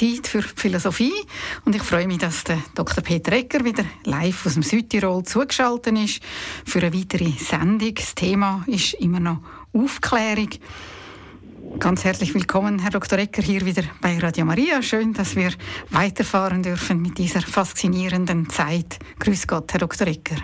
Zeit für Philosophie und ich freue mich, dass der Dr. Peter Egger wieder live aus dem Südtirol zugeschaltet ist für eine weitere Sendung. Das Thema ist immer noch Aufklärung. Ganz herzlich willkommen, Herr Dr. Egger, hier wieder bei Radio Maria. Schön, dass wir weiterfahren dürfen mit dieser faszinierenden Zeit. Grüß Gott, Herr Dr. Egger.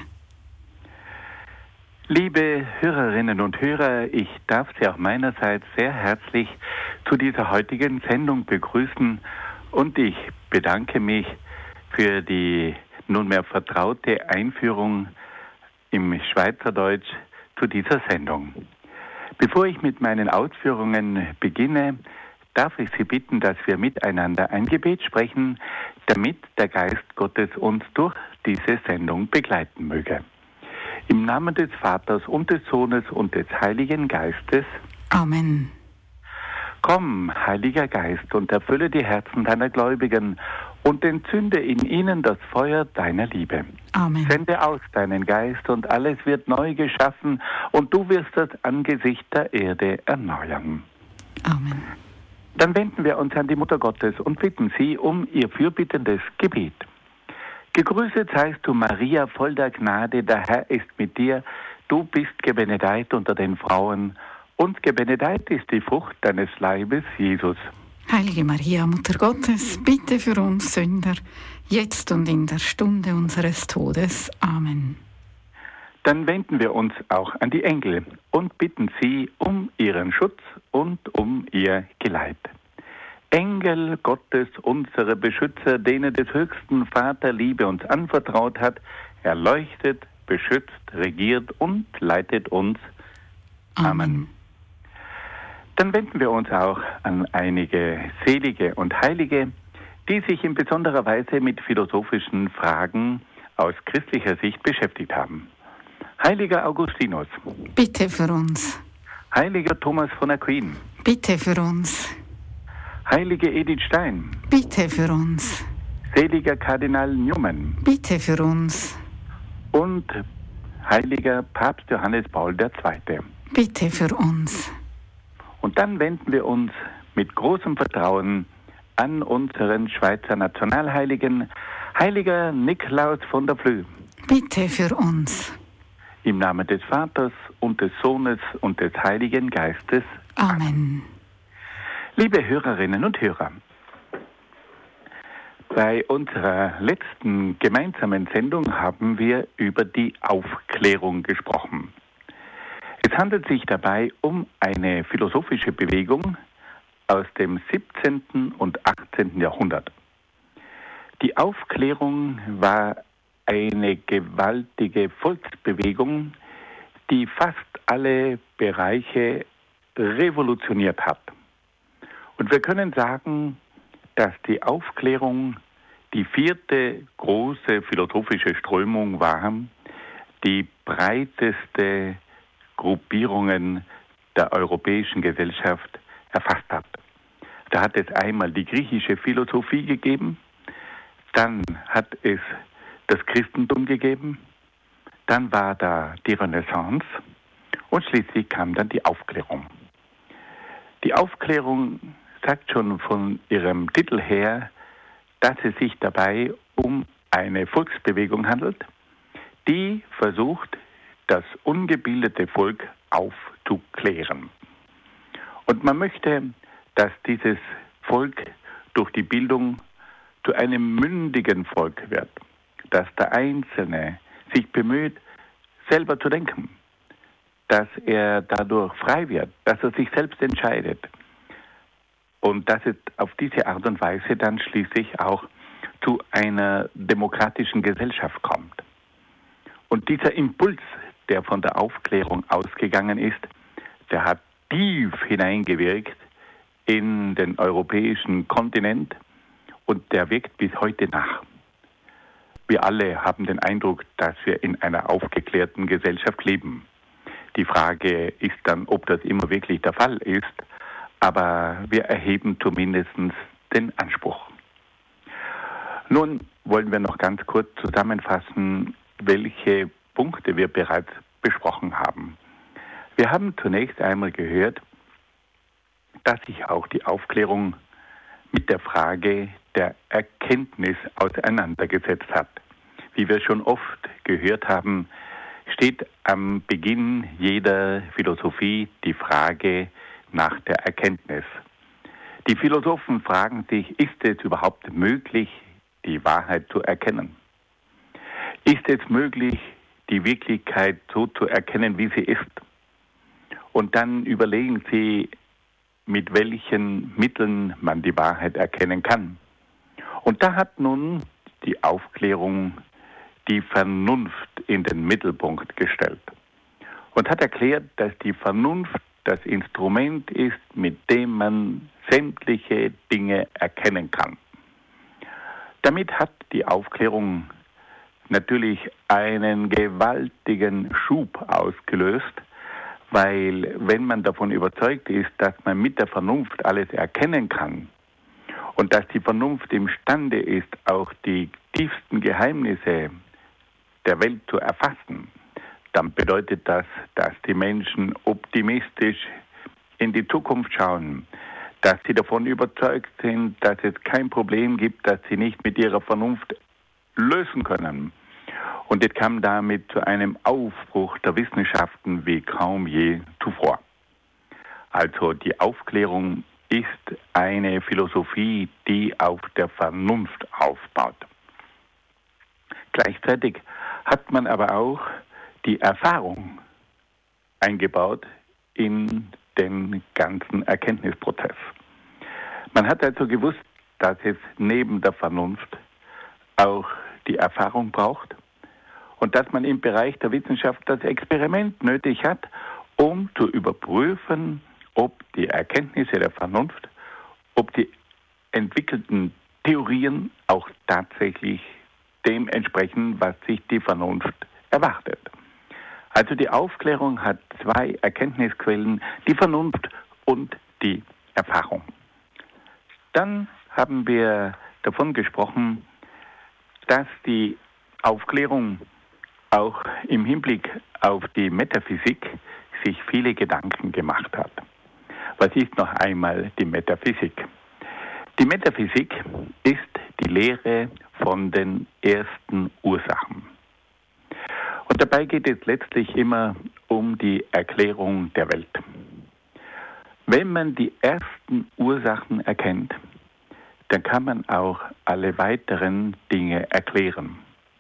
Liebe Hörerinnen und Hörer, ich darf Sie auch meinerseits sehr herzlich zu dieser heutigen Sendung begrüßen und ich bedanke mich für die nunmehr vertraute Einführung im Schweizerdeutsch zu dieser Sendung. Bevor ich mit meinen Ausführungen beginne, darf ich Sie bitten, dass wir miteinander ein Gebet sprechen, damit der Geist Gottes uns durch diese Sendung begleiten möge. Im Namen des Vaters und des Sohnes und des Heiligen Geistes. Amen. Komm, Heiliger Geist, und erfülle die Herzen deiner Gläubigen und entzünde in ihnen das Feuer deiner Liebe. Amen. Sende aus deinen Geist und alles wird neu geschaffen und du wirst das Angesicht der Erde erneuern. Amen. Dann wenden wir uns an die Mutter Gottes und bitten sie um ihr fürbittendes Gebet. Gegrüßet seist du, Maria, voll der Gnade, der Herr ist mit dir. Du bist gebenedeit unter den Frauen und gebenedeit ist die Frucht deines Leibes, Jesus. Heilige Maria, Mutter Gottes, bitte für uns Sünder, jetzt und in der Stunde unseres Todes. Amen. Dann wenden wir uns auch an die Engel und bitten sie um ihren Schutz und um ihr Geleit. Engel Gottes, unsere Beschützer, denen des höchsten Vater Liebe uns anvertraut hat, erleuchtet, beschützt, regiert und leitet uns. Amen. Dann wenden wir uns auch an einige Selige und Heilige, die sich in besonderer Weise mit philosophischen Fragen aus christlicher Sicht beschäftigt haben. Heiliger Augustinus. Bitte für uns. Heiliger Thomas von Aquin. Bitte für uns. Heilige Edith Stein. Bitte für uns. Seliger Kardinal Newman. Bitte für uns. Und heiliger Papst Johannes Paul II. Bitte für uns. Und dann wenden wir uns mit großem Vertrauen an unseren Schweizer Nationalheiligen, heiliger Nikolaus von der Flue. Bitte für uns. Im Namen des Vaters und des Sohnes und des Heiligen Geistes. Amen. Liebe Hörerinnen und Hörer, bei unserer letzten gemeinsamen Sendung haben wir über die Aufklärung gesprochen. Es handelt sich dabei um eine philosophische Bewegung aus dem 17. und 18. Jahrhundert. Die Aufklärung war eine gewaltige Volksbewegung, die fast alle Bereiche revolutioniert hat. Und wir können sagen, dass die Aufklärung die vierte große philosophische Strömung war, die breiteste Gruppierungen der europäischen Gesellschaft erfasst hat. Da hat es einmal die griechische Philosophie gegeben, dann hat es das Christentum gegeben, dann war da die Renaissance und schließlich kam dann die Aufklärung. Die Aufklärung sagt schon von ihrem Titel her, dass es sich dabei um eine Volksbewegung handelt, die versucht, das ungebildete Volk aufzuklären. Und man möchte, dass dieses Volk durch die Bildung zu einem mündigen Volk wird, dass der Einzelne sich bemüht, selber zu denken, dass er dadurch frei wird, dass er sich selbst entscheidet und dass es auf diese Art und Weise dann schließlich auch zu einer demokratischen Gesellschaft kommt. Und dieser Impuls, der von der Aufklärung ausgegangen ist, der hat tief hineingewirkt in den europäischen Kontinent und der wirkt bis heute nach. Wir alle haben den Eindruck, dass wir in einer aufgeklärten Gesellschaft leben. Die Frage ist dann, ob das immer wirklich der Fall ist, aber wir erheben zumindest den Anspruch. Nun wollen wir noch ganz kurz zusammenfassen, welche Punkte wir bereits besprochen haben. Wir haben zunächst einmal gehört, dass sich auch die Aufklärung mit der Frage der Erkenntnis auseinandergesetzt hat. Wie wir schon oft gehört haben, steht am Beginn jeder Philosophie die Frage nach der Erkenntnis. Die Philosophen fragen sich, ist es überhaupt möglich, die Wahrheit zu erkennen? Ist es möglich, die Wirklichkeit so zu erkennen, wie sie ist? Und dann überlegen sie, mit welchen Mitteln man die Wahrheit erkennen kann. Und da hat nun die Aufklärung die Vernunft in den Mittelpunkt gestellt und hat erklärt, dass die Vernunft das Instrument ist, mit dem man sämtliche Dinge erkennen kann. Damit hat die Aufklärung natürlich einen gewaltigen Schub ausgelöst, weil wenn man davon überzeugt ist, dass man mit der Vernunft alles erkennen kann und dass die Vernunft imstande ist, auch die tiefsten Geheimnisse der Welt zu erfassen, dann bedeutet das, dass die Menschen optimistisch in die Zukunft schauen, dass sie davon überzeugt sind, dass es kein Problem gibt, das sie nicht mit ihrer Vernunft lösen können. Und es kam damit zu einem Aufbruch der Wissenschaften wie kaum je zuvor. Also die Aufklärung ist eine Philosophie, die auf der Vernunft aufbaut. Gleichzeitig hat man aber auch die Erfahrung eingebaut in den ganzen Erkenntnisprozess. Man hat also gewusst, dass es neben der Vernunft auch die Erfahrung braucht und dass man im Bereich der Wissenschaft das Experiment nötig hat, um zu überprüfen, ob die Erkenntnisse der Vernunft, ob die entwickelten Theorien auch tatsächlich dem entsprechen, was sich die Vernunft erwartet. Also die Aufklärung hat zwei Erkenntnisquellen, die Vernunft und die Erfahrung. Dann haben wir davon gesprochen, dass die Aufklärung auch im Hinblick auf die Metaphysik sich viele Gedanken gemacht hat. Was ist noch einmal die Metaphysik? Die Metaphysik ist die Lehre von den ersten Ursachen. Und dabei geht es letztlich immer um die Erklärung der Welt. Wenn man die ersten Ursachen erkennt, dann kann man auch alle weiteren Dinge erklären.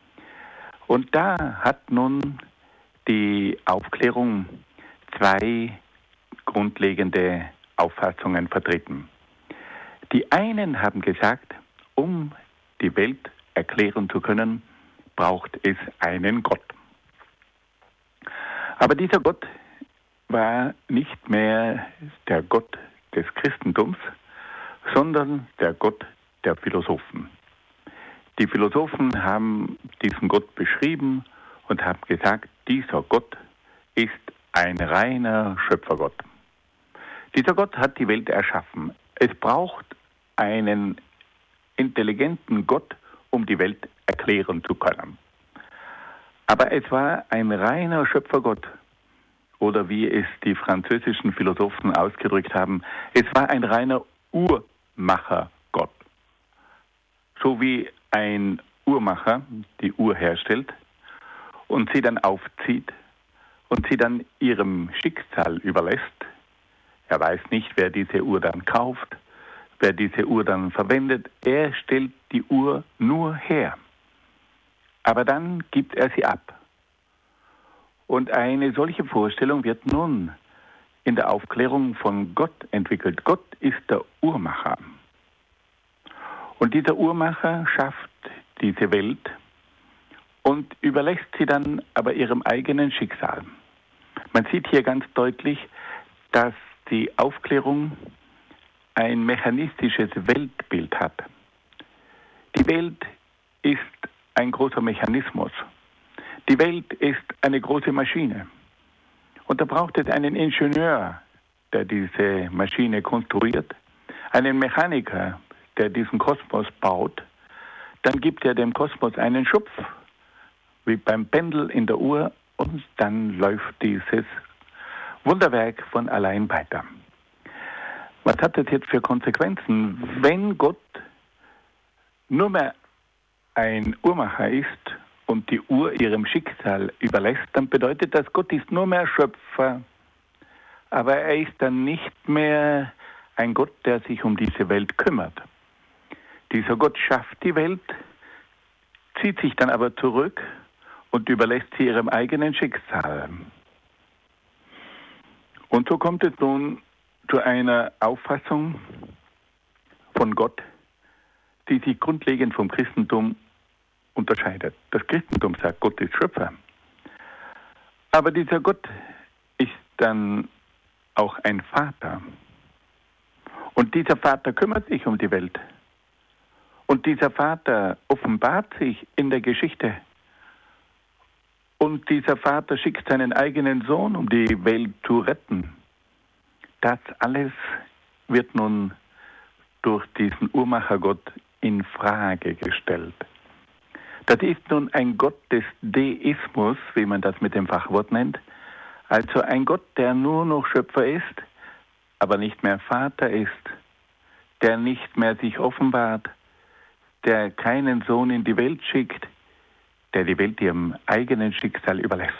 Und da hat nun die Aufklärung zwei grundlegende Auffassungen vertreten. Die einen haben gesagt, um die Welt erklären zu können, braucht es einen Gott. Aber dieser Gott war nicht mehr der Gott des Christentums, sondern der Gott der Philosophen. Die Philosophen haben diesen Gott beschrieben und haben gesagt, dieser Gott ist ein reiner Schöpfergott. Dieser Gott hat die Welt erschaffen. Es braucht einen intelligenten Gott, um die Welt erklären zu können. Aber es war ein reiner Schöpfergott, oder wie es die französischen Philosophen ausgedrückt haben, es war ein reiner Uhrmachergott. So wie ein Uhrmacher die Uhr herstellt und sie dann aufzieht und sie dann ihrem Schicksal überlässt. Er weiß nicht, wer diese Uhr dann kauft, wer diese Uhr dann verwendet. Er stellt die Uhr nur her. Aber dann gibt er sie ab. Und eine solche Vorstellung wird nun in der Aufklärung von Gott entwickelt. Gott ist der Uhrmacher. Und dieser Uhrmacher schafft diese Welt und überlässt sie dann aber ihrem eigenen Schicksal. Man sieht hier ganz deutlich, dass die Aufklärung ein mechanistisches Weltbild hat. Die Welt ist ein großer Mechanismus. Die Welt ist eine große Maschine. Und da braucht es einen Ingenieur, der diese Maschine konstruiert, einen Mechaniker, der diesen Kosmos baut. Dann gibt er dem Kosmos einen Schubs, wie beim Pendel in der Uhr, und dann läuft dieses Wunderwerk von allein weiter. Was hat das jetzt für Konsequenzen? Wenn Gott nur mehr ein Uhrmacher ist und die Uhr ihrem Schicksal überlässt, dann bedeutet das, Gott ist nur mehr Schöpfer, aber er ist dann nicht mehr ein Gott, der sich um diese Welt kümmert. Dieser Gott schafft die Welt, zieht sich dann aber zurück und überlässt sie ihrem eigenen Schicksal. Und so kommt es nun zu einer Auffassung von Gott, die sich grundlegend vom Christentum unterscheidet. Das Christentum sagt, Gott ist Schöpfer. Aber dieser Gott ist dann auch ein Vater. Und dieser Vater kümmert sich um die Welt. Und dieser Vater offenbart sich in der Geschichte. Und dieser Vater schickt seinen eigenen Sohn, um die Welt zu retten. Das alles wird nun durch diesen Uhrmachergott in Frage gestellt. Das ist nun ein Gott des Deismus, wie man das mit dem Fachwort nennt. Also ein Gott, der nur noch Schöpfer ist, aber nicht mehr Vater ist, der nicht mehr sich offenbart, der keinen Sohn in die Welt schickt, der die Welt ihrem eigenen Schicksal überlässt.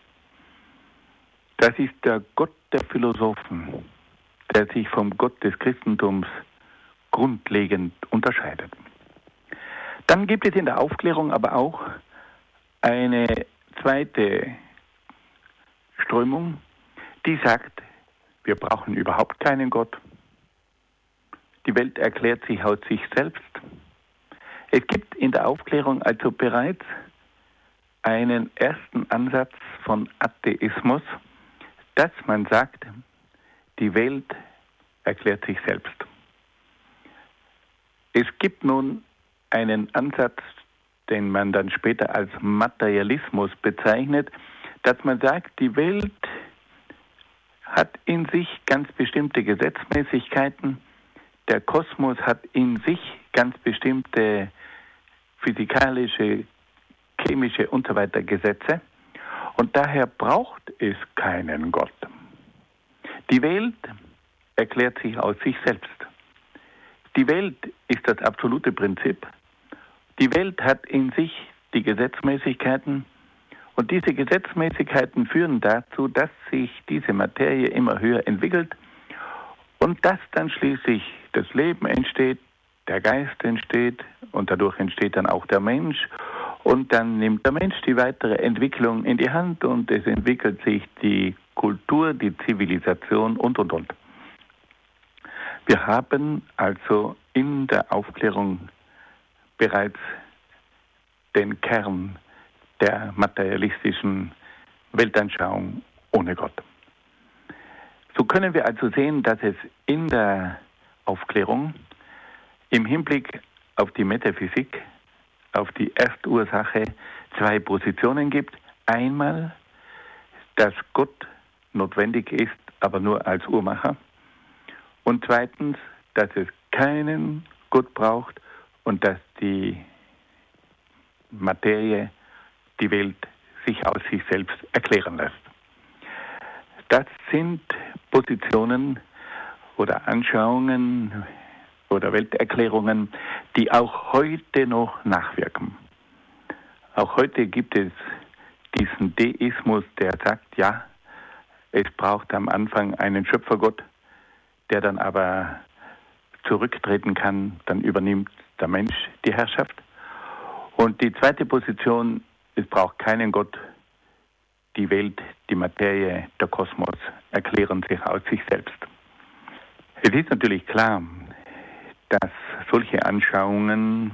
Das ist der Gott der Philosophen, der sich vom Gott des Christentums grundlegend unterscheidet. Dann gibt es in der Aufklärung aber auch eine zweite Strömung, die sagt, wir brauchen überhaupt keinen Gott. Die Welt erklärt sich aus sich selbst. Es gibt in der Aufklärung also bereits einen ersten Ansatz von Atheismus, dass man sagt, die Welt erklärt sich selbst. Es gibt nun einen Ansatz, den man dann später als Materialismus bezeichnet, dass man sagt, die Welt hat in sich ganz bestimmte Gesetzmäßigkeiten, der Kosmos hat in sich ganz bestimmte physikalische, chemische und so weiter Gesetze und daher braucht es keinen Gott. Die Welt erklärt sich aus sich selbst. Die Welt ist das absolute Prinzip. Die Welt hat in sich die Gesetzmäßigkeiten und diese Gesetzmäßigkeiten führen dazu, dass sich diese Materie immer höher entwickelt und dass dann schließlich das Leben entsteht, der Geist entsteht und dadurch entsteht dann auch der Mensch und dann nimmt der Mensch die weitere Entwicklung in die Hand und es entwickelt sich die Kultur, die Zivilisation und. Wir haben also in der Aufklärung bereits den Kern der materialistischen Weltanschauung ohne Gott. So können wir also sehen, dass es in der Aufklärung im Hinblick auf die Metaphysik, auf die Erstursache zwei Positionen gibt. Einmal, dass Gott notwendig ist, aber nur als Uhrmacher. Und zweitens, dass es keinen Gott braucht und dass die Materie, die Welt, sich aus sich selbst erklären lässt. Das sind Positionen oder Anschauungen oder Welterklärungen, die auch heute noch nachwirken. Auch heute gibt es diesen Deismus, der sagt, ja, es braucht am Anfang einen Schöpfergott, der dann aber zurücktreten kann, dann übernimmt der Mensch die Herrschaft. Und die zweite Position, es braucht keinen Gott, die Welt, die Materie, der Kosmos erklären sich aus sich selbst. Es ist natürlich klar, dass solche Anschauungen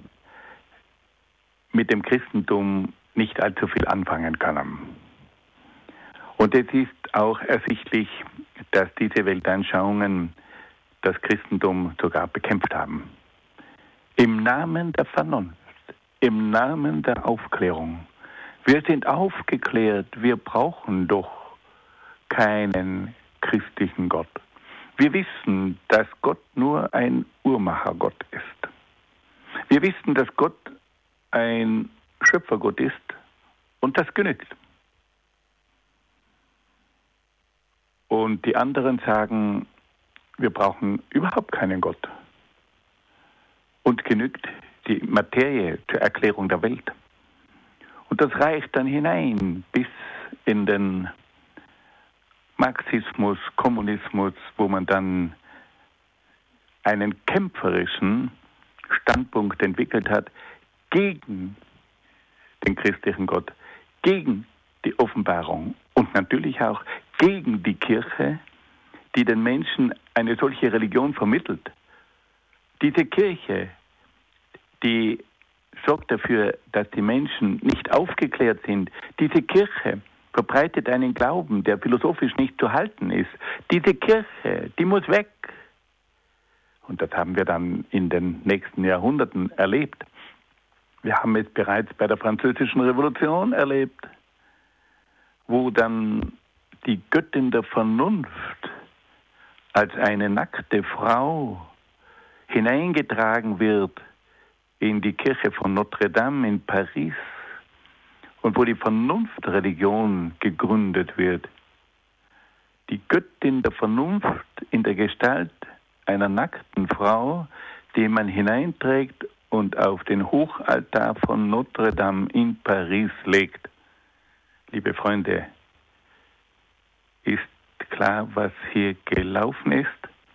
mit dem Christentum nicht allzu viel anfangen können. Und es ist auch ersichtlich, dass diese Weltanschauungen das Christentum sogar bekämpft haben. Im Namen der Vernunft, im Namen der Aufklärung. Wir sind aufgeklärt, wir brauchen doch keinen christlichen Gott. Wir wissen, dass Gott nur ein Uhrmachergott ist. Wir wissen, dass Gott ein Schöpfergott ist und das genügt. Und die anderen sagen, wir brauchen überhaupt keinen Gott. Uns genügt die Materie zur Erklärung der Welt. Und das reicht dann hinein bis in den Marxismus, Kommunismus, wo man dann einen kämpferischen Standpunkt entwickelt hat gegen den christlichen Gott, gegen die Offenbarung und natürlich auch gegen die Kirche, die den Menschen eine solche Religion vermittelt. Diese Kirche, die sorgt dafür, dass die Menschen nicht aufgeklärt sind. Diese Kirche verbreitet einen Glauben, der philosophisch nicht zu halten ist. Diese Kirche, die muss weg. Und das haben wir dann in den nächsten Jahrhunderten erlebt. Wir haben es bereits bei der Französischen Revolution erlebt, wo dann die Göttin der Vernunft als eine nackte Frau hineingetragen wird in die Kirche von Notre Dame in Paris und wo die Vernunftreligion gegründet wird. Die Göttin der Vernunft in der Gestalt einer nackten Frau, die man hineinträgt und auf den Hochaltar von Notre Dame in Paris legt. Liebe Freunde, ist klar, was hier gelaufen ist?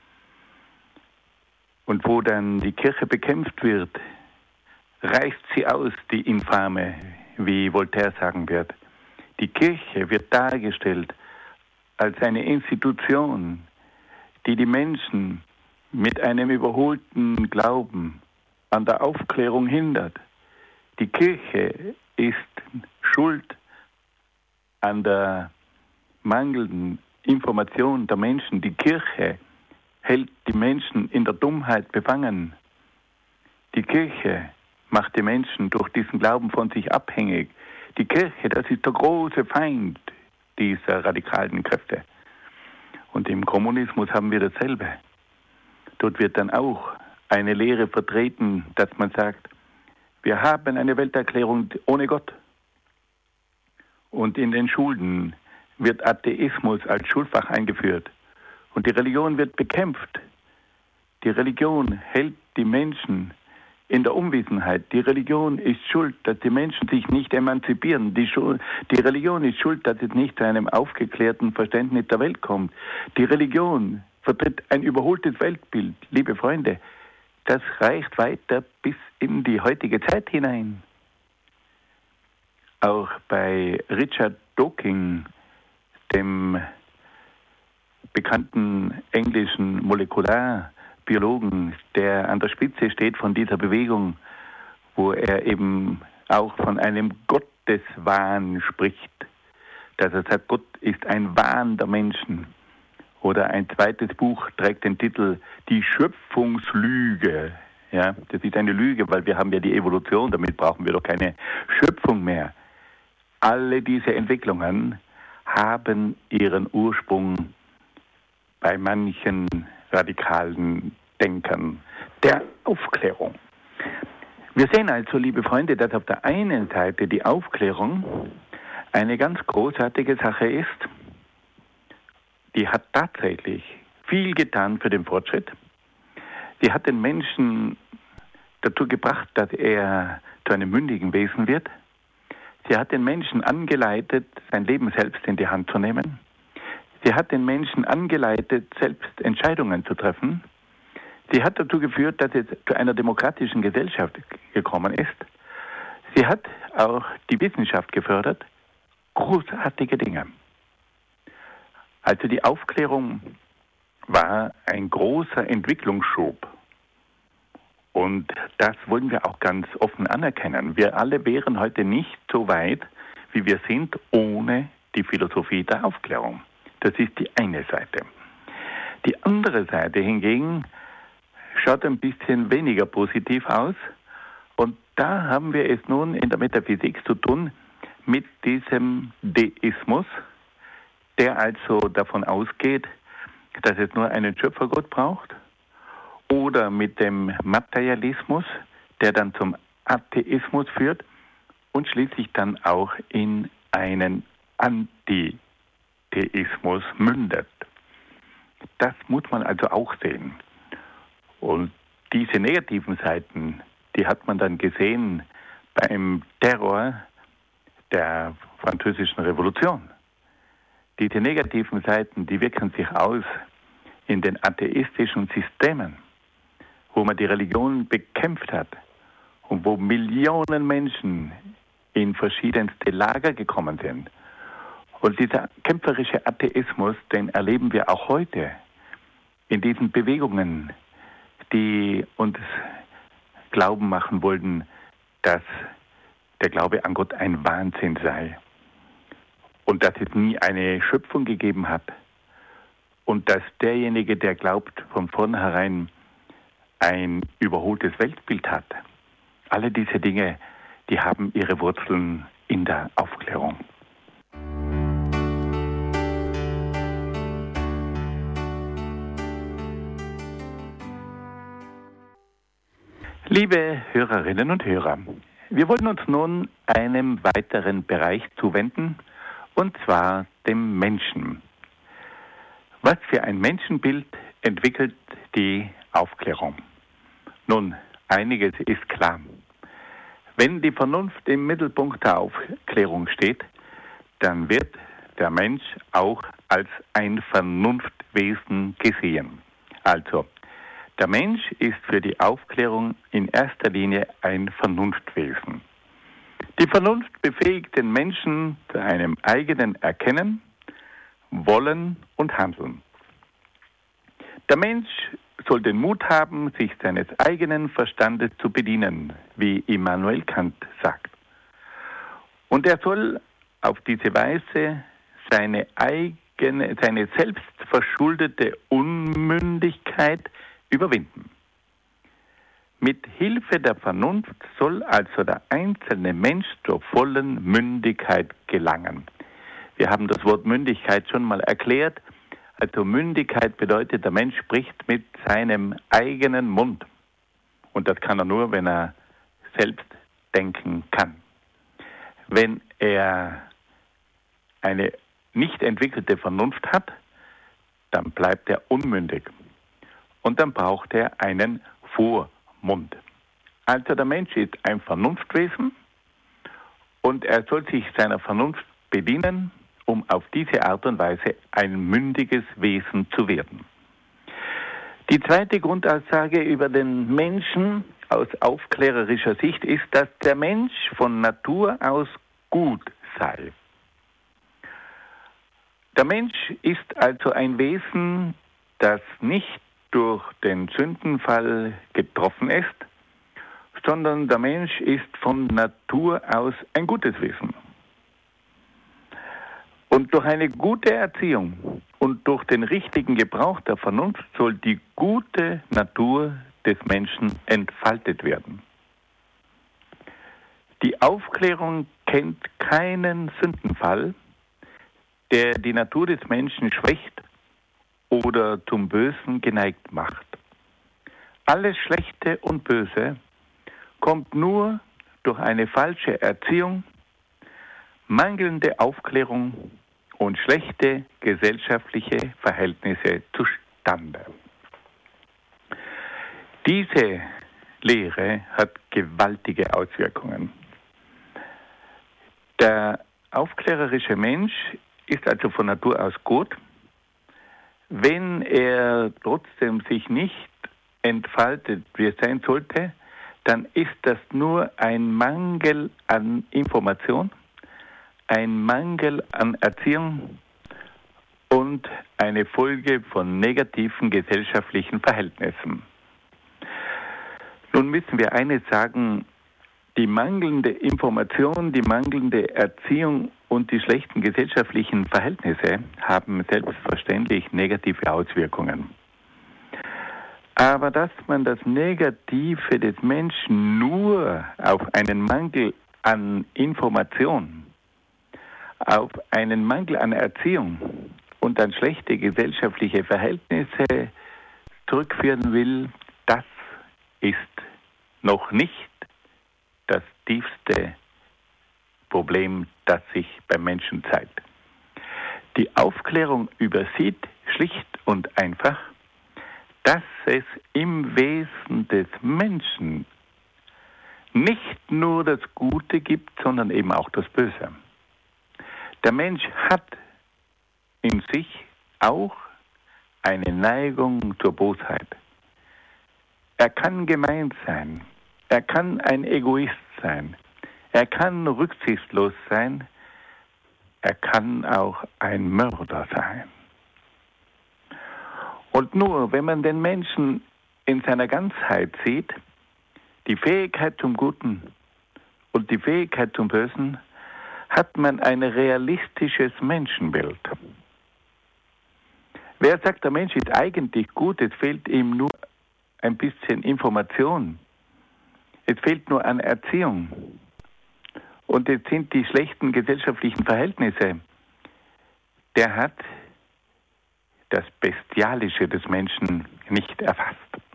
Und wo dann die Kirche bekämpft wird, reißt sie aus, die Infame, wie Voltaire sagen wird. Die Kirche wird dargestellt als eine Institution, die die Menschen mit einem überholten Glauben an der Aufklärung hindert. Die Kirche ist schuld an der mangelnden Information der Menschen. Die Kirche hält die Menschen in der Dummheit befangen. Die Kirche macht die Menschen durch diesen Glauben von sich abhängig. Die Kirche, das ist der große Feind dieser radikalen Kräfte. Und im Kommunismus haben wir dasselbe. Dort wird dann auch eine Lehre vertreten, dass man sagt, wir haben eine Welterklärung ohne Gott. Und in den Schulen wird Atheismus als Schulfach eingeführt. Und die Religion wird bekämpft. Die Religion hält die Menschen in der Unwissenheit. Die Religion ist schuld, dass die Menschen sich nicht emanzipieren. Die Religion ist schuld, dass es nicht zu einem aufgeklärten Verständnis der Welt kommt. Die Religion vertritt ein überholtes Weltbild. Liebe Freunde, das reicht weiter bis in die heutige Zeit hinein. Auch bei Richard Dawkins, dem bekannten englischen Molekularbiologen, der an der Spitze steht von dieser Bewegung, wo er eben auch von einem Gotteswahn spricht, dass er sagt, Gott ist ein Wahn der Menschen. Oder ein zweites Buch trägt den Titel Die Schöpfungslüge. Ja, das ist eine Lüge, weil wir haben ja die Evolution, damit brauchen wir doch keine Schöpfung mehr. Alle diese Entwicklungen haben ihren Ursprung bei manchen radikalen Denkern der Aufklärung. Wir sehen also, liebe Freunde, dass auf der einen Seite die Aufklärung eine ganz großartige Sache ist. Die hat tatsächlich viel getan für den Fortschritt. Sie hat den Menschen dazu gebracht, dass er zu einem mündigen Wesen wird. Sie hat den Menschen angeleitet, sein Leben selbst in die Hand zu nehmen. Sie hat den Menschen angeleitet, selbst Entscheidungen zu treffen. Sie hat dazu geführt, dass es zu einer demokratischen Gesellschaft gekommen ist. Sie hat auch die Wissenschaft gefördert. Großartige Dinge. Also die Aufklärung war ein großer Entwicklungsschub. Und das wollen wir auch ganz offen anerkennen. Wir alle wären heute nicht so weit, wie wir sind, ohne die Philosophie der Aufklärung. Das ist die eine Seite. Die andere Seite hingegen schaut ein bisschen weniger positiv aus. Und da haben wir es nun in der Metaphysik zu tun mit diesem Deismus, der also davon ausgeht, dass es nur einen Schöpfergott braucht, oder mit dem Materialismus, der dann zum Atheismus führt und schließlich dann auch in einen Antitheismus mündet. Das muss man also auch sehen. Und diese negativen Seiten, die hat man dann gesehen beim Terror der Französischen Revolution. Diese negativen Seiten, die wirken sich aus in den atheistischen Systemen, wo man die Religion bekämpft hat und wo Millionen Menschen in verschiedenste Lager gekommen sind. Und dieser kämpferische Atheismus, den erleben wir auch heute in diesen Bewegungen, die uns glauben machen wollten, dass der Glaube an Gott ein Wahnsinn sei und dass es nie eine Schöpfung gegeben hat und dass derjenige, der glaubt, von vornherein ein überholtes Weltbild hat. Alle diese Dinge, die haben ihre Wurzeln in der Aufklärung. Liebe Hörerinnen und Hörer, wir wollen uns nun einem weiteren Bereich zuwenden, und zwar dem Menschen. Was für ein Menschenbild entwickelt die Aufklärung? Nun, einiges ist klar. Wenn die Vernunft im Mittelpunkt der Aufklärung steht, dann wird der Mensch auch als ein Vernunftwesen gesehen. Also, der Mensch ist für die Aufklärung in erster Linie ein Vernunftwesen. Die Vernunft befähigt den Menschen zu einem eigenen Erkennen, Wollen und Handeln. Der Mensch soll den Mut haben, sich seines eigenen Verstandes zu bedienen, wie Immanuel Kant sagt. Und er soll auf diese Weise seine selbstverschuldete Unmündigkeit überwinden. Mit Hilfe der Vernunft soll also der einzelne Mensch zur vollen Mündigkeit gelangen. Wir haben das Wort Mündigkeit schon mal erklärt. Also Mündigkeit bedeutet, der Mensch spricht mit seinem eigenen Mund. Und das kann er nur, wenn er selbst denken kann. Wenn er eine nicht entwickelte Vernunft hat, dann bleibt er unmündig. Und dann braucht er einen Vormund. Also der Mensch ist ein Vernunftwesen und er soll sich seiner Vernunft bedienen, um auf diese Art und Weise ein mündiges Wesen zu werden. Die zweite Grundaussage über den Menschen aus aufklärerischer Sicht ist, dass der Mensch von Natur aus gut sei. Der Mensch ist also ein Wesen, das nicht durch den Sündenfall getroffen ist, sondern der Mensch ist von Natur aus ein gutes Wesen. Und durch eine gute Erziehung und durch den richtigen Gebrauch der Vernunft soll die gute Natur des Menschen entfaltet werden. Die Aufklärung kennt keinen Sündenfall, der die Natur des Menschen schwächt oder zum Bösen geneigt macht. Alles Schlechte und Böse kommt nur durch eine falsche Erziehung, mangelnde Aufklärung und schlechte gesellschaftliche Verhältnisse zustande. Diese Lehre hat gewaltige Auswirkungen. Der aufklärerische Mensch ist also von Natur aus gut. Wenn er trotzdem sich nicht entfaltet, wie es sein sollte, dann ist das nur ein Mangel an Information, ein Mangel an Erziehung und eine Folge von negativen gesellschaftlichen Verhältnissen. Nun müssen wir eines sagen, die mangelnde Information, die mangelnde Erziehung und die schlechten gesellschaftlichen Verhältnisse haben selbstverständlich negative Auswirkungen. Aber dass man das Negative des Menschen nur auf einen Mangel an Information, auf einen Mangel an Erziehung und an schlechte gesellschaftliche Verhältnisse zurückführen will, das ist noch nicht das tiefste Problem, das sich beim Menschen zeigt. Die Aufklärung übersieht schlicht und einfach, dass es im Wesen des Menschen nicht nur das Gute gibt, sondern eben auch das Böse. Der Mensch hat in sich auch eine Neigung zur Bosheit. Er kann gemein sein, er kann ein Egoist sein, er kann rücksichtslos sein, er kann auch ein Mörder sein. Und nur wenn man den Menschen in seiner Ganzheit sieht, die Fähigkeit zum Guten und die Fähigkeit zum Bösen, hat man ein realistisches Menschenbild. Wer sagt, der Mensch ist eigentlich gut, es fehlt ihm nur ein bisschen Information, es fehlt nur an Erziehung und es sind die schlechten gesellschaftlichen Verhältnisse, der hat das Bestialische des Menschen nicht erfasst.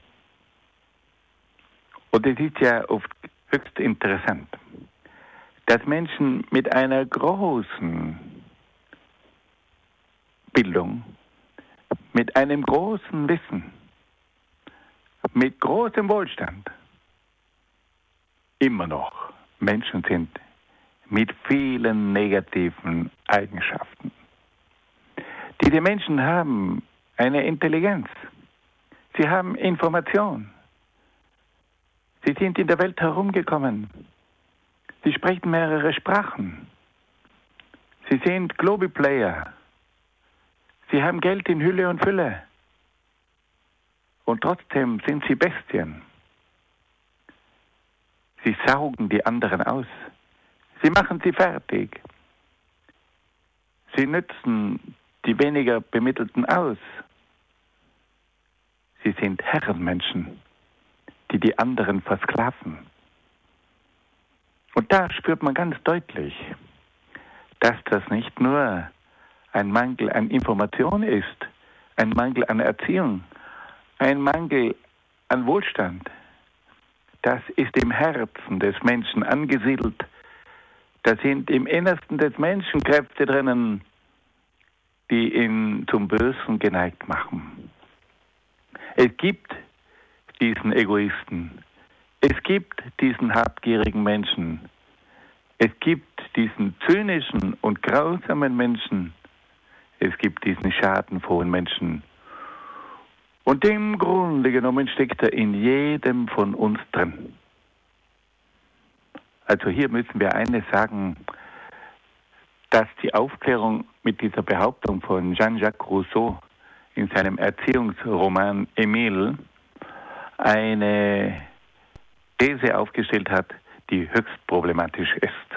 Und es ist ja oft höchst interessant, dass Menschen mit einer großen Bildung, mit einem großen Wissen, mit großem Wohlstand immer noch Menschen sind mit vielen negativen Eigenschaften. Diese Menschen haben eine Intelligenz, sie haben Information, sie sind in der Welt herumgekommen, sie sprechen mehrere Sprachen, sie sind Globi-Player, sie haben Geld in Hülle und Fülle und trotzdem sind sie Bestien. Sie saugen die anderen aus, sie machen sie fertig, sie nützen die weniger Bemittelten aus. Sie sind Herrenmenschen, die die anderen versklaven. Und da spürt man ganz deutlich, dass das nicht nur ein Mangel an Information ist, ein Mangel an Erziehung, ein Mangel an Wohlstand. Das ist im Herzen des Menschen angesiedelt. Da sind im Innersten des Menschen Kräfte drinnen, die ihn zum Bösen geneigt machen. Es gibt diesen Egoisten, es gibt diesen habgierigen Menschen, es gibt diesen zynischen und grausamen Menschen, es gibt diesen schadenfrohen Menschen. Und im Grunde genommen steckt er in jedem von uns drin. Also hier müssen wir eines sagen, dass die Aufklärung mit dieser Behauptung von Jean-Jacques Rousseau in seinem Erziehungsroman Emile eine These aufgestellt hat, die höchst problematisch ist.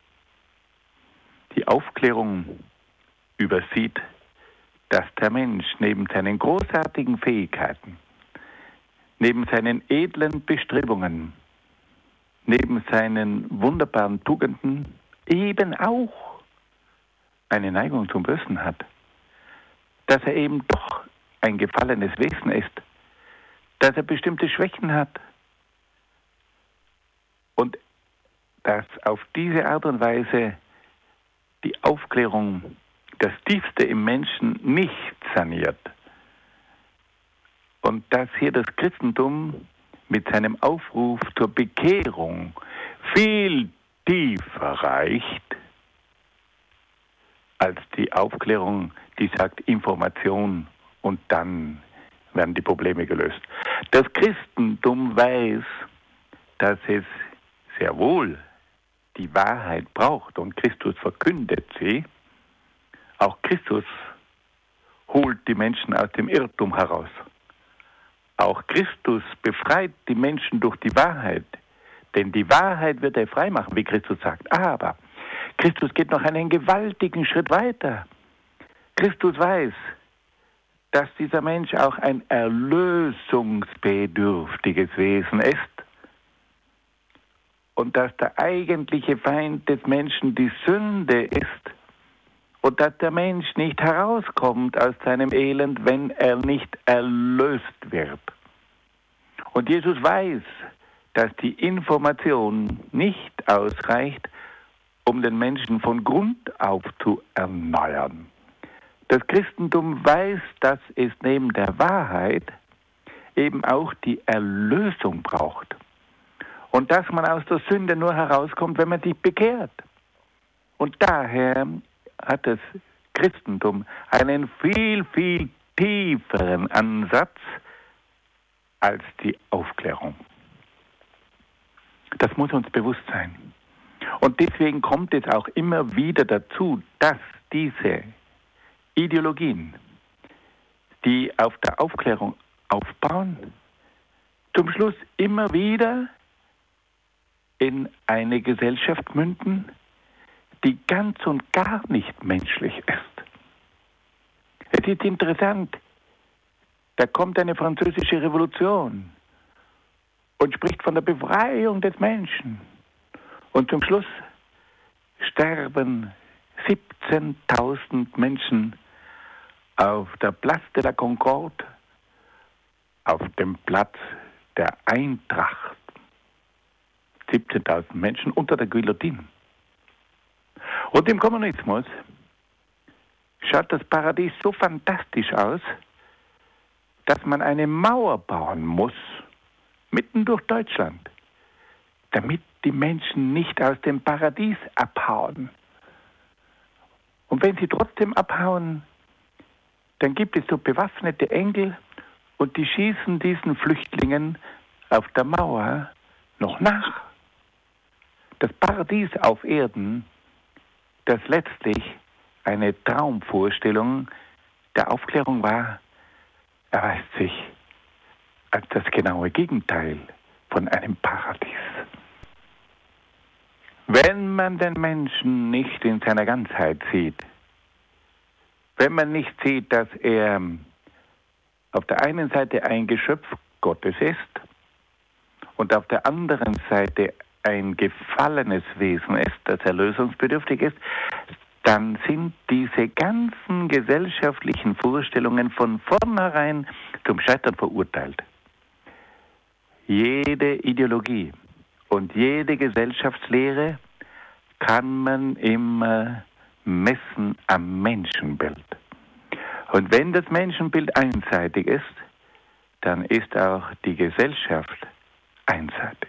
Die Aufklärung übersieht, dass der Mensch neben seinen großartigen Fähigkeiten, neben seinen edlen Bestrebungen, neben seinen wunderbaren Tugenden eben auch eine Neigung zum Bösen hat, dass er eben doch ein gefallenes Wesen ist, dass er bestimmte Schwächen hat und dass auf diese Art und Weise die Aufklärung das Tiefste im Menschen nicht saniert und dass hier das Christentum mit seinem Aufruf zur Bekehrung viel tiefer reicht als die Aufklärung, die sagt Information und dann werden die Probleme gelöst. Das Christentum weiß, dass es sehr wohl die Wahrheit braucht und Christus verkündet sie. Auch Christus holt die Menschen aus dem Irrtum heraus. Auch Christus befreit die Menschen durch die Wahrheit, denn die Wahrheit wird er frei machen, wie Christus sagt. Aber Christus geht noch einen gewaltigen Schritt weiter. Christus weiß, dass dieser Mensch auch ein erlösungsbedürftiges Wesen ist und dass der eigentliche Feind des Menschen die Sünde ist und dass der Mensch nicht herauskommt aus seinem Elend, wenn er nicht erlöst wird. Und Jesus weiß, dass die Information nicht ausreicht, um den Menschen von Grund auf zu erneuern. Das Christentum weiß, dass es neben der Wahrheit eben auch die Erlösung braucht. Und dass man aus der Sünde nur herauskommt, wenn man sich bekehrt. Und daher hat das Christentum einen viel, viel tieferen Ansatz als die Aufklärung. Das muss uns bewusst sein. Und deswegen kommt es auch immer wieder dazu, dass diese Ideologien, die auf der Aufklärung aufbauen, zum Schluss immer wieder in eine Gesellschaft münden, die ganz und gar nicht menschlich ist. Es ist interessant, da kommt eine französische Revolution und spricht von der Befreiung des Menschen. Und zum Schluss sterben 17.000 Menschen auf der Place de la Concorde, auf dem Platz der Eintracht. 17.000 Menschen unter der Guillotine. Und im Kommunismus schaut das Paradies so fantastisch aus, dass man eine Mauer bauen muss, mitten durch Deutschland, damit die Menschen nicht aus dem Paradies abhauen. Und wenn sie trotzdem abhauen, dann gibt es so bewaffnete Engel und die schießen diesen Flüchtlingen auf der Mauer noch nach. Das Paradies auf Erden, das letztlich eine Traumvorstellung der Aufklärung war, erweist sich als das genaue Gegenteil von einem Paradies. Wenn man den Menschen nicht in seiner Ganzheit sieht, wenn man nicht sieht, dass er auf der einen Seite ein Geschöpf Gottes ist und auf der anderen Seite ein gefallenes Wesen ist, das erlösungsbedürftig ist, dann sind diese ganzen gesellschaftlichen Vorstellungen von vornherein zum Scheitern verurteilt. Jede Ideologie und jede Gesellschaftslehre kann man immer messen am Menschenbild. Und wenn das Menschenbild einseitig ist, dann ist auch die Gesellschaft einseitig.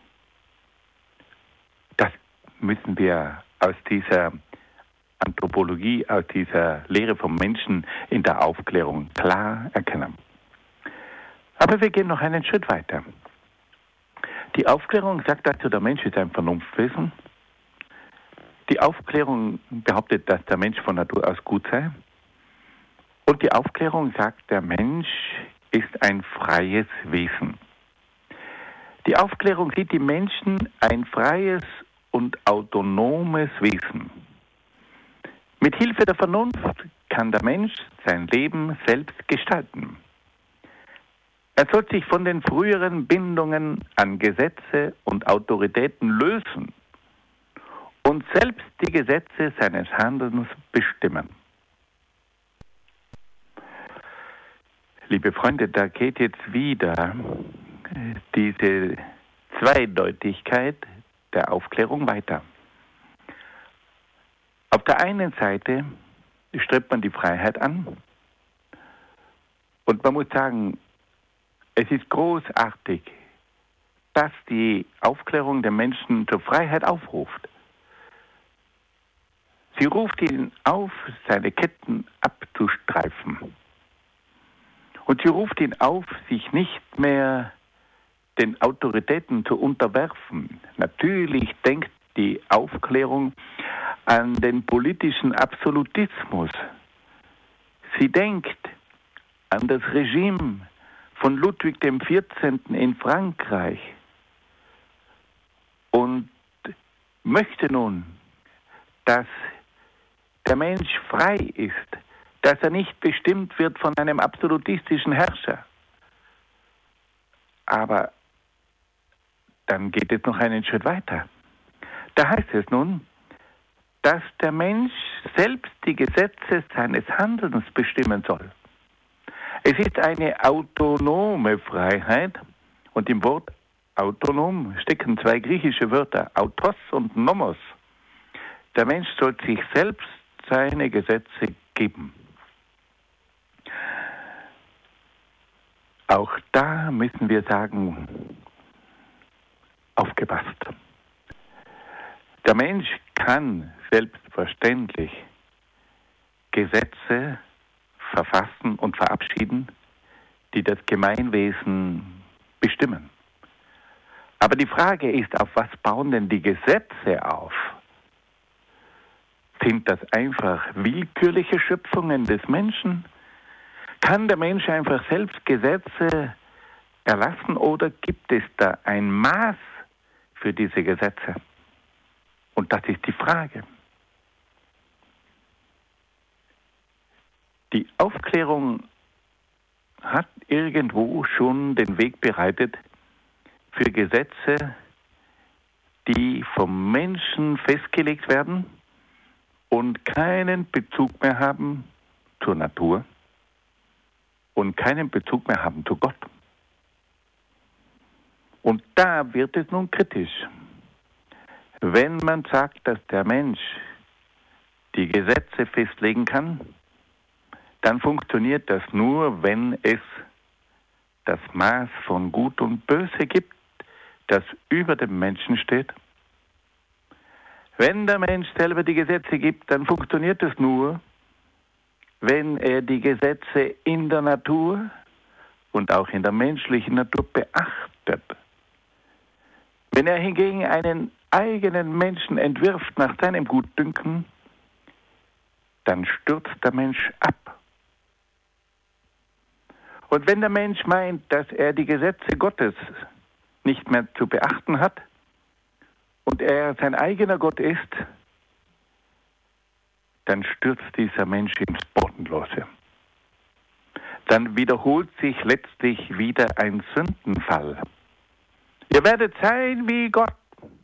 Das müssen wir aus dieser Anthropologie, aus dieser Lehre vom Menschen in der Aufklärung klar erkennen. Aber wir gehen noch einen Schritt weiter. Die Aufklärung sagt dazu, der Mensch ist ein Vernunftwesen. Die Aufklärung behauptet, dass der Mensch von Natur aus gut sei. Und die Aufklärung sagt, der Mensch ist ein freies Wesen. Die Aufklärung sieht die Menschen ein freies und autonomes Wesen. Mit Hilfe der Vernunft kann der Mensch sein Leben selbst gestalten. Er soll sich von den früheren Bindungen an Gesetze und Autoritäten lösen und selbst die Gesetze seines Handelns bestimmen. Liebe Freunde, da geht jetzt wieder diese Zweideutigkeit der Aufklärung weiter. Auf der einen Seite strebt man die Freiheit an und man muss sagen, es ist großartig, dass die Aufklärung der Menschen zur Freiheit aufruft. Sie ruft ihn auf, seine Ketten abzustreifen. Und sie ruft ihn auf, sich nicht mehr den Autoritäten zu unterwerfen. Natürlich denkt die Aufklärung an den politischen Absolutismus. Sie denkt an das Regime von Ludwig XIV. In Frankreich und möchte nun, dass der Mensch frei ist, dass er nicht bestimmt wird von einem absolutistischen Herrscher. Aber dann geht es noch einen Schritt weiter. Da heißt es nun, dass der Mensch selbst die Gesetze seines Handelns bestimmen soll. Es ist eine autonome Freiheit und im Wort autonom stecken zwei griechische Wörter, autos und nomos. Der Mensch soll sich selbst seine Gesetze geben. Auch da müssen wir sagen, aufgepasst. Der Mensch kann selbstverständlich Gesetze verfassen und verabschieden, die das Gemeinwesen bestimmen. Aber die Frage ist, auf was bauen denn die Gesetze auf? Sind das einfach willkürliche Schöpfungen des Menschen? Kann der Mensch einfach selbst Gesetze erlassen oder gibt es da ein Maß für diese Gesetze? Und das ist die Frage. Die Aufklärung hat irgendwo schon den Weg bereitet für Gesetze, die vom Menschen festgelegt werden und keinen Bezug mehr haben zur Natur und keinen Bezug mehr haben zu Gott. Und da wird es nun kritisch. Wenn man sagt, dass der Mensch die Gesetze festlegen kann, dann funktioniert das nur, wenn es das Maß von Gut und Böse gibt, das über dem Menschen steht. Wenn der Mensch selber die Gesetze gibt, dann funktioniert es nur, wenn er die Gesetze in der Natur und auch in der menschlichen Natur beachtet. Wenn er hingegen einen eigenen Menschen entwirft nach seinem Gutdünken, dann stürzt der Mensch ab. Und wenn der Mensch meint, dass er die Gesetze Gottes nicht mehr zu beachten hat und er sein eigener Gott ist, dann stürzt dieser Mensch ins Bodenlose. Dann wiederholt sich letztlich wieder ein Sündenfall. Ihr werdet sein wie Gott.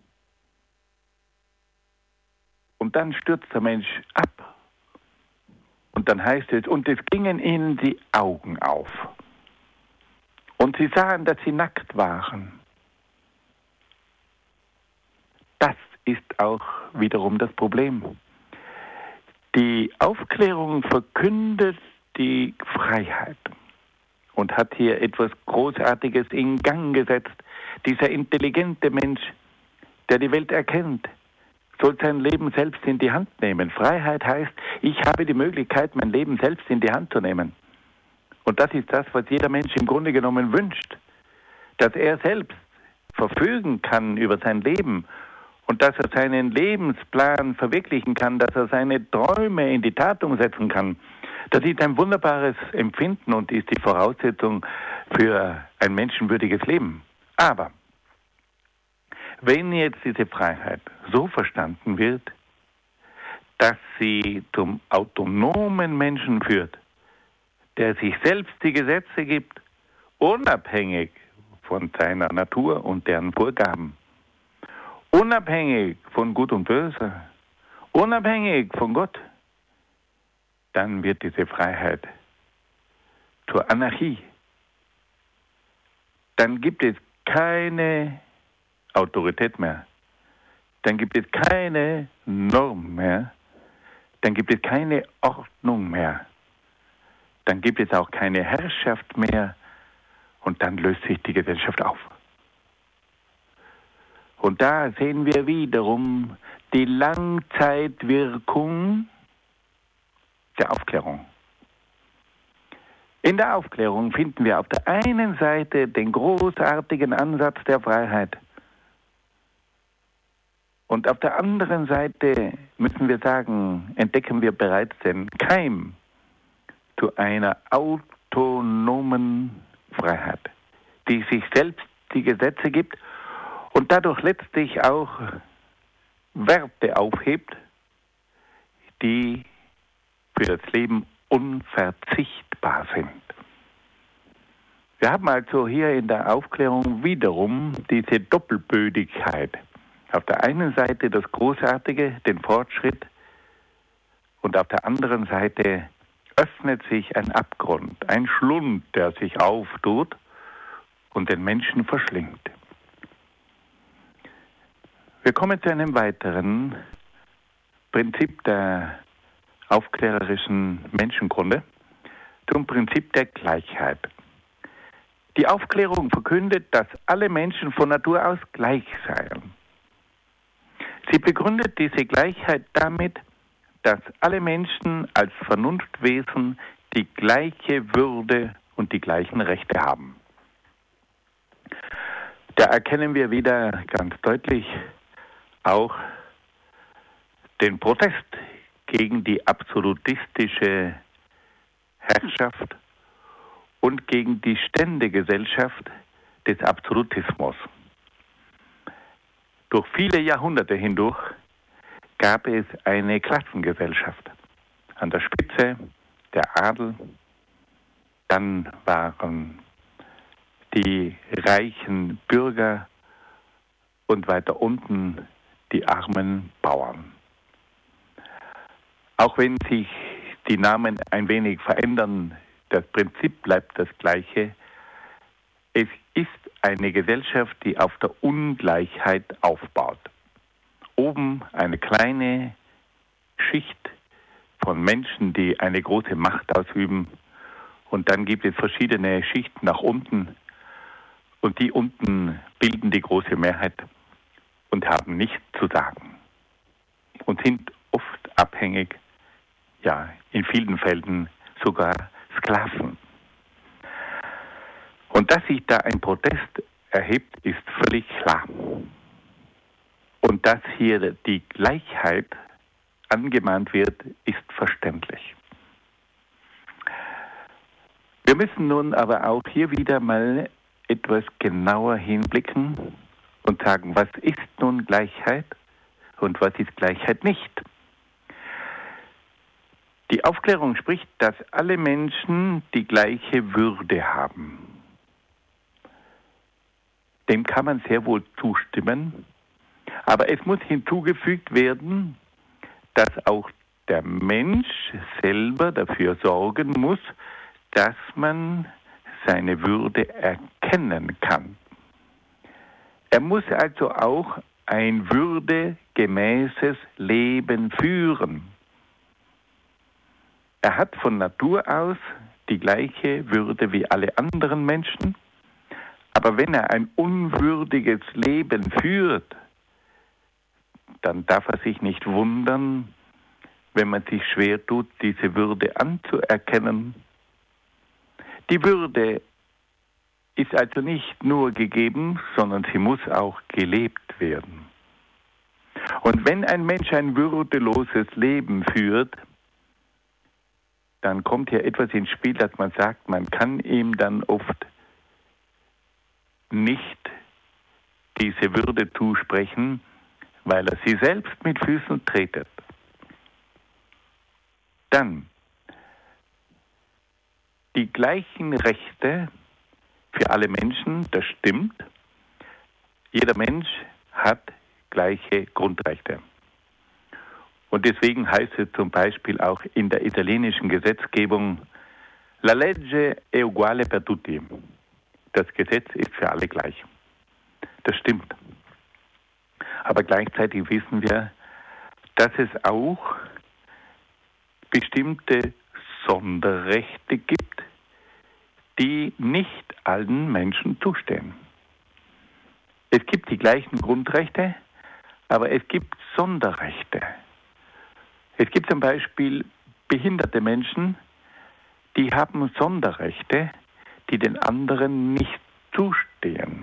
Und dann stürzt der Mensch ab. Und dann heißt es, und es gingen ihnen die Augen auf. Und sie sahen, dass sie nackt waren. Das ist auch wiederum das Problem. Die Aufklärung verkündet die Freiheit und hat hier etwas Großartiges in Gang gesetzt. Dieser intelligente Mensch, der die Welt erkennt, soll sein Leben selbst in die Hand nehmen. Freiheit heißt, ich habe die Möglichkeit, mein Leben selbst in die Hand zu nehmen. Und das ist das, was jeder Mensch im Grunde genommen wünscht. Dass er selbst verfügen kann über sein Leben und dass er seinen Lebensplan verwirklichen kann, dass er seine Träume in die Tat umsetzen kann. Das ist ein wunderbares Empfinden und ist die Voraussetzung für ein menschenwürdiges Leben. Aber wenn jetzt diese Freiheit so verstanden wird, dass sie zum autonomen Menschen führt, der sich selbst die Gesetze gibt, unabhängig von seiner Natur und deren Vorgaben, unabhängig von Gut und Böse, unabhängig von Gott, dann wird diese Freiheit zur Anarchie. Dann gibt es keine Autorität mehr. Dann gibt es keine Norm mehr. Dann gibt es keine Ordnung mehr. Dann gibt es auch keine Herrschaft mehr und dann löst sich die Gesellschaft auf. Und da sehen wir wiederum die Langzeitwirkung der Aufklärung. In der Aufklärung finden wir auf der einen Seite den großartigen Ansatz der Freiheit und auf der anderen Seite, müssen wir sagen, entdecken wir bereits den Keim zu einer autonomen Freiheit, die sich selbst die Gesetze gibt und dadurch letztlich auch Werte aufhebt, die für das Leben unverzichtbar sind. Wir haben also hier in der Aufklärung wiederum diese Doppelbödigkeit. Auf der einen Seite das Großartige, den Fortschritt, und auf der anderen Seite öffnet sich ein Abgrund, ein Schlund, der sich auftut und den Menschen verschlingt. Wir kommen zu einem weiteren Prinzip der aufklärerischen Menschenkunde, zum Prinzip der Gleichheit. Die Aufklärung verkündet, dass alle Menschen von Natur aus gleich seien. Sie begründet diese Gleichheit damit, dass alle Menschen als Vernunftwesen die gleiche Würde und die gleichen Rechte haben. Da erkennen wir wieder ganz deutlich auch den Protest gegen die absolutistische Herrschaft und gegen die Ständegesellschaft des Absolutismus. Durch viele Jahrhunderte hindurch gab es eine Klassengesellschaft. An der Spitze der Adel, dann waren die reichen Bürger und weiter unten die armen Bauern. Auch wenn sich die Namen ein wenig verändern, das Prinzip bleibt das gleiche. Es ist eine Gesellschaft, die auf der Ungleichheit aufbaut. Oben eine kleine Schicht von Menschen, die eine große Macht ausüben. Und dann gibt es verschiedene Schichten nach unten. Und die unten bilden die große Mehrheit und haben nichts zu sagen. Und sind oft abhängig, ja, in vielen Fällen sogar Sklaven. Und dass sich da ein Protest erhebt, ist völlig klar. Und dass hier die Gleichheit angemahnt wird, ist verständlich. Wir müssen nun aber auch hier wieder mal etwas genauer hinblicken und sagen, was ist nun Gleichheit und was ist Gleichheit nicht? Die Aufklärung spricht, dass alle Menschen die gleiche Würde haben. Dem kann man sehr wohl zustimmen, aber es muss hinzugefügt werden, dass auch der Mensch selber dafür sorgen muss, dass man seine Würde erkennen kann. Er muss also auch ein würdegemäßes Leben führen. Er hat von Natur aus die gleiche Würde wie alle anderen Menschen, aber wenn er ein unwürdiges Leben führt, dann darf er sich nicht wundern, wenn man sich schwer tut, diese Würde anzuerkennen. Die Würde ist also nicht nur gegeben, sondern sie muss auch gelebt werden. Und wenn ein Mensch ein würdeloses Leben führt, dann kommt hier etwas ins Spiel, dass man sagt, man kann ihm dann oft nicht diese Würde zusprechen, weil er sie selbst mit Füßen tretet. Dann die gleichen Rechte für alle Menschen, das stimmt. Jeder Mensch hat gleiche Grundrechte. Und deswegen heißt es zum Beispiel auch in der italienischen Gesetzgebung, la legge è uguale per tutti. Das Gesetz ist für alle gleich. Das stimmt. Aber gleichzeitig wissen wir, dass es auch bestimmte Sonderrechte gibt, die nicht allen Menschen zustehen. Es gibt die gleichen Grundrechte, aber es gibt Sonderrechte. Es gibt zum Beispiel behinderte Menschen, die haben Sonderrechte, die den anderen nicht zustehen.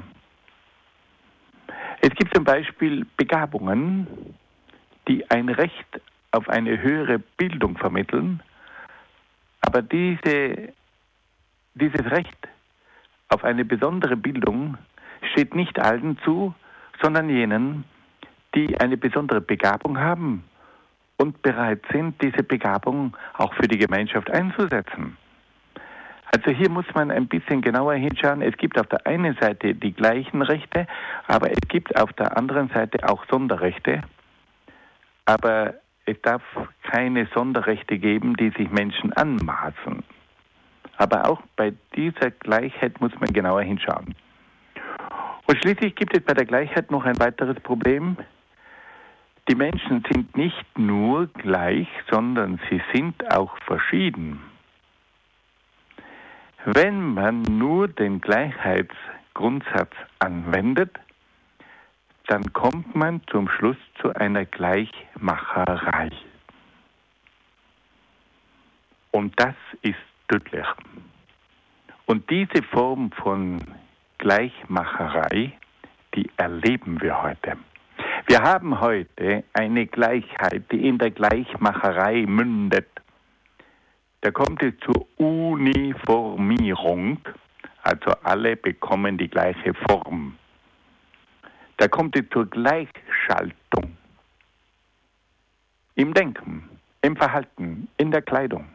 Es gibt zum Beispiel Begabungen, die ein Recht auf eine höhere Bildung vermitteln, aber dieses Recht auf eine besondere Bildung steht nicht allen zu, sondern jenen, die eine besondere Begabung haben und bereit sind, diese Begabung auch für die Gemeinschaft einzusetzen. Also hier muss man ein bisschen genauer hinschauen. Es gibt auf der einen Seite die gleichen Rechte, aber es gibt auf der anderen Seite auch Sonderrechte. Aber es darf keine Sonderrechte geben, die sich Menschen anmaßen. Aber auch bei dieser Gleichheit muss man genauer hinschauen. Und schließlich gibt es bei der Gleichheit noch ein weiteres Problem. Die Menschen sind nicht nur gleich, sondern sie sind auch verschieden. Wenn man nur den Gleichheitsgrundsatz anwendet, dann kommt man zum Schluss zu einer Gleichmacherei. Und das ist tödlich. Und diese Form von Gleichmacherei, die erleben wir heute. Wir haben heute eine Gleichheit, die in der Gleichmacherei mündet. Da kommt es zur Uniformierung, also alle bekommen die gleiche Form. Da kommt es zur Gleichschaltung im Denken, im Verhalten, in der Kleidung.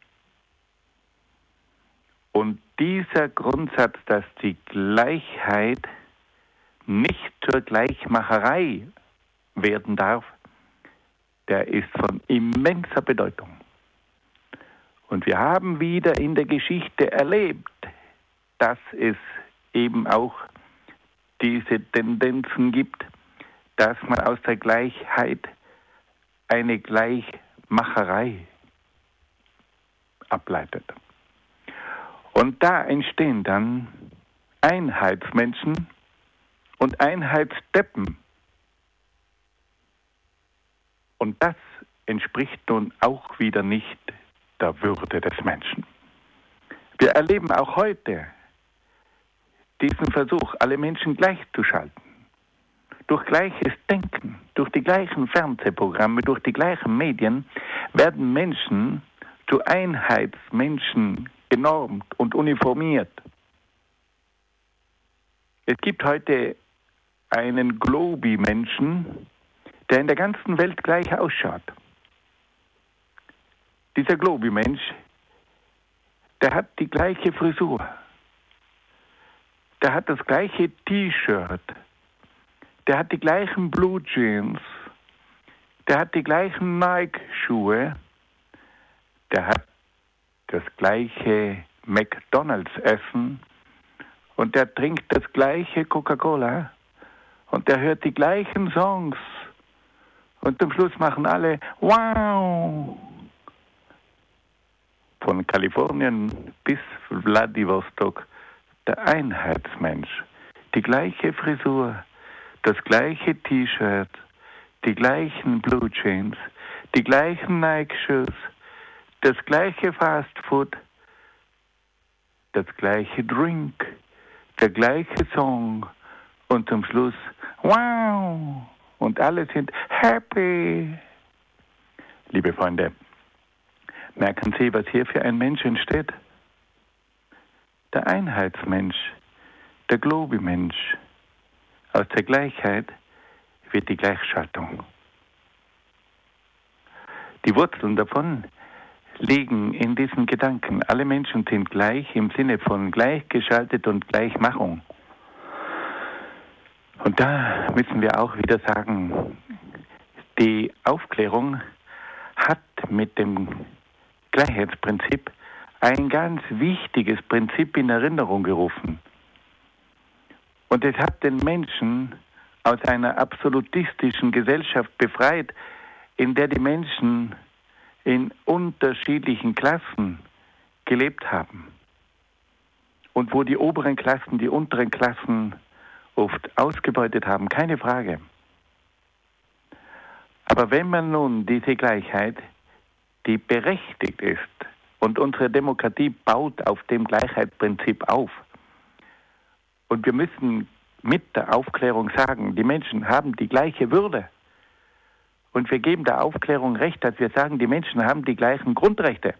Und dieser Grundsatz, dass die Gleichheit nicht zur Gleichmacherei werden darf, der ist von immenser Bedeutung. Und wir haben wieder in der Geschichte erlebt, dass es eben auch diese Tendenzen gibt, dass man aus der Gleichheit eine Gleichmacherei ableitet. Und da entstehen dann Einheitsmenschen und Einheitsdeppen. Und das entspricht nun auch wieder nicht der Würde des Menschen. Wir erleben auch heute diesen Versuch, alle Menschen gleichzuschalten. Durch gleiches Denken, durch die gleichen Fernsehprogramme, durch die gleichen Medien werden Menschen zu Einheitsmenschen genormt und uniformiert. Es gibt heute einen Globi-Menschen, der in der ganzen Welt gleich ausschaut. Dieser Globi-Mensch, der hat die gleiche Frisur, der hat das gleiche T-Shirt, der hat die gleichen Blue Jeans, der hat die gleichen Nike-Schuhe, der hat das gleiche McDonalds-Essen und der trinkt das gleiche Coca-Cola und der hört die gleichen Songs und zum Schluss machen alle Wow! Von Kalifornien bis Vladivostok der Einheitsmensch, die gleiche Frisur, das gleiche T-Shirt, die gleichen Blue Jeans, die gleichen Nike-Shoes, das gleiche Fast Food, das gleiche Drink, der gleiche Song und zum Schluss Wow! Und alle sind happy. Liebe Freunde, merken Sie, was hier für ein Mensch entsteht? Der Einheitsmensch, der Globi-Mensch. Aus der Gleichheit wird die Gleichschaltung. Die Wurzeln davon liegen in diesem Gedanken. Alle Menschen sind gleich im Sinne von gleichgeschaltet und Gleichmachung. Und da müssen wir auch wieder sagen, die Aufklärung hat mit dem Gleichheitsprinzip ein ganz wichtiges Prinzip in Erinnerung gerufen. Und es hat den Menschen aus einer absolutistischen Gesellschaft befreit, in der die Menschen in unterschiedlichen Klassen gelebt haben. Und wo die oberen Klassen die unteren Klassen oft ausgebeutet haben, keine Frage. Aber wenn man nun diese Gleichheit, die berechtigt ist, und unsere Demokratie baut auf dem Gleichheitsprinzip auf. Und wir müssen mit der Aufklärung sagen, die Menschen haben die gleiche Würde. Und wir geben der Aufklärung recht, dass wir sagen, die Menschen haben die gleichen Grundrechte.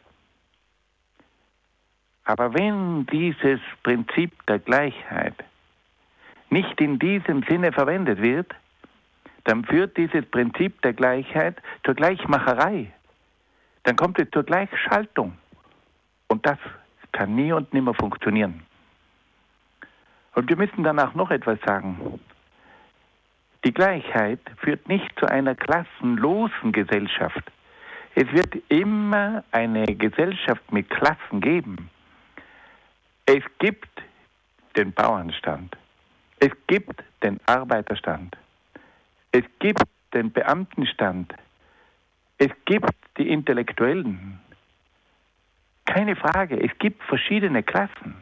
Aber wenn dieses Prinzip der Gleichheit nicht in diesem Sinne verwendet wird, dann führt dieses Prinzip der Gleichheit zur Gleichmacherei. Dann kommt es zur Gleichschaltung. Und das kann nie und nimmer funktionieren. Und wir müssen danach noch etwas sagen. Die Gleichheit führt nicht zu einer klassenlosen Gesellschaft. Es wird immer eine Gesellschaft mit Klassen geben. Es gibt den Bauernstand. Es gibt den Arbeiterstand. Es gibt den Beamtenstand. Es gibt die Intellektuellen. Keine Frage, es gibt verschiedene Klassen.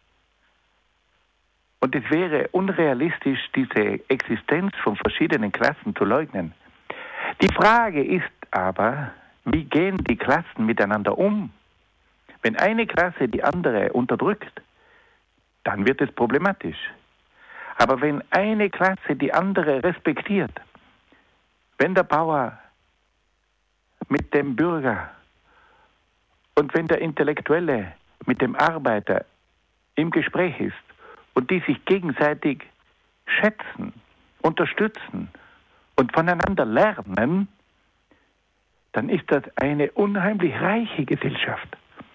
Und es wäre unrealistisch, diese Existenz von verschiedenen Klassen zu leugnen. Die Frage ist aber, wie gehen die Klassen miteinander um? Wenn eine Klasse die andere unterdrückt, dann wird es problematisch. Aber wenn eine Klasse die andere respektiert, wenn der Bauer mit dem Bürger und wenn der Intellektuelle mit dem Arbeiter im Gespräch ist und die sich gegenseitig schätzen, unterstützen und voneinander lernen, dann ist das eine unheimlich reiche Gesellschaft.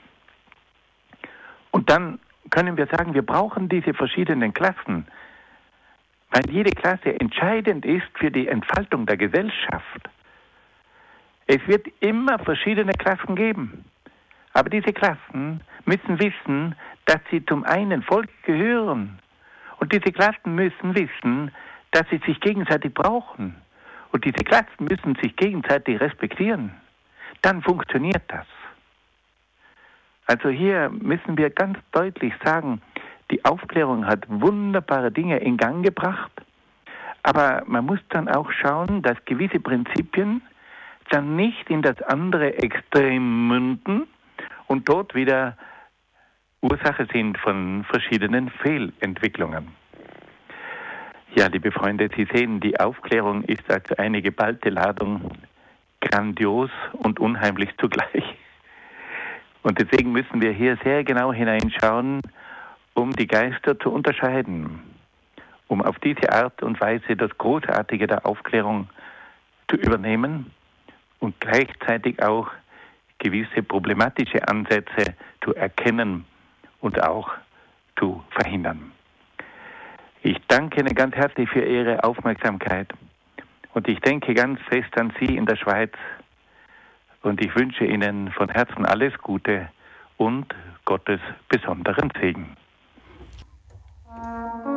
Und dann können wir sagen, wir brauchen diese verschiedenen Klassen, weil jede Klasse entscheidend ist für die Entfaltung der Gesellschaft. Es wird immer verschiedene Klassen geben. Aber diese Klassen müssen wissen, dass sie zum einen Volk gehören. Und diese Klassen müssen wissen, dass sie sich gegenseitig brauchen. Und diese Klassen müssen sich gegenseitig respektieren. Dann funktioniert das. Also hier müssen wir ganz deutlich sagen, die Aufklärung hat wunderbare Dinge in Gang gebracht. Aber man muss dann auch schauen, dass gewisse Prinzipien dann nicht in das andere Extrem münden und dort wieder Ursache sind von verschiedenen Fehlentwicklungen. Ja, liebe Freunde, Sie sehen, die Aufklärung ist also eine geballte Ladung, grandios und unheimlich zugleich. Und deswegen müssen wir hier sehr genau hineinschauen, um die Geister zu unterscheiden, um auf diese Art und Weise das Großartige der Aufklärung zu übernehmen und gleichzeitig auch gewisse problematische Ansätze zu erkennen und auch zu verhindern. Ich danke Ihnen ganz herzlich für Ihre Aufmerksamkeit und ich denke ganz fest an Sie in der Schweiz und ich wünsche Ihnen von Herzen alles Gute und Gottes besonderen Segen.